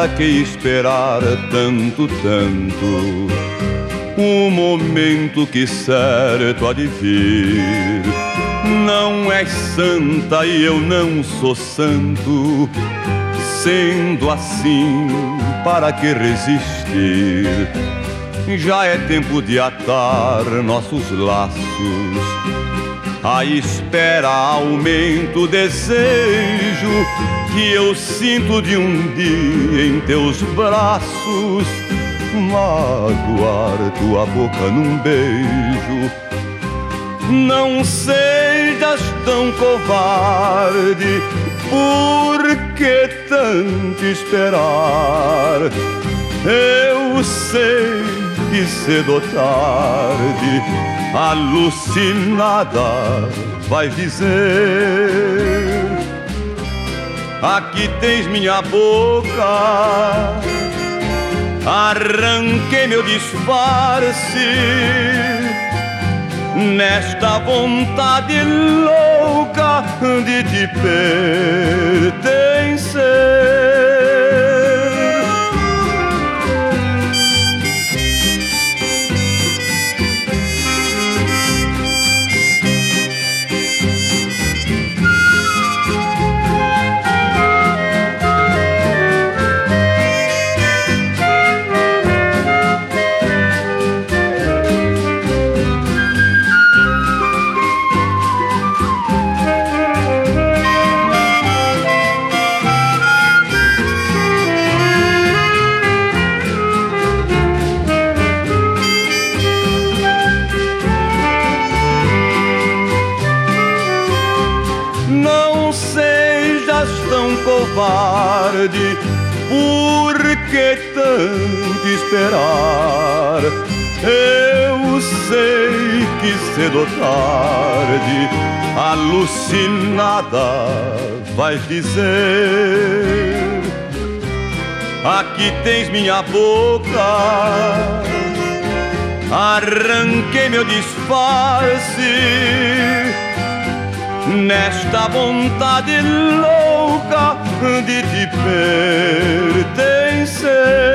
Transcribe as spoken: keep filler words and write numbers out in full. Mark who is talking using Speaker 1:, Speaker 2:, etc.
Speaker 1: Para que esperar tanto, tanto? O momento que certo há de vir. Não és santa e eu não sou santo. Sendo assim, para que resistir? Já é tempo de atar nossos laços. A espera aumenta o desejo que eu sinto de um dia em teus braços. Magoar tua boca num beijo. Não sejas tão covarde. Por que tanto esperar? Eu sei que cedo ou tarde, alucinada, vais dizer: aqui tens minha boca, arranquei meu disfarce nesta vontade louca de te pertencer. Covarde, por que tanto esperar? Eu sei que cedo ou tarde, alucinada, vais dizer: aqui tens minha boca, arranquei meu disfarce nesta vontade louca de te pertencer.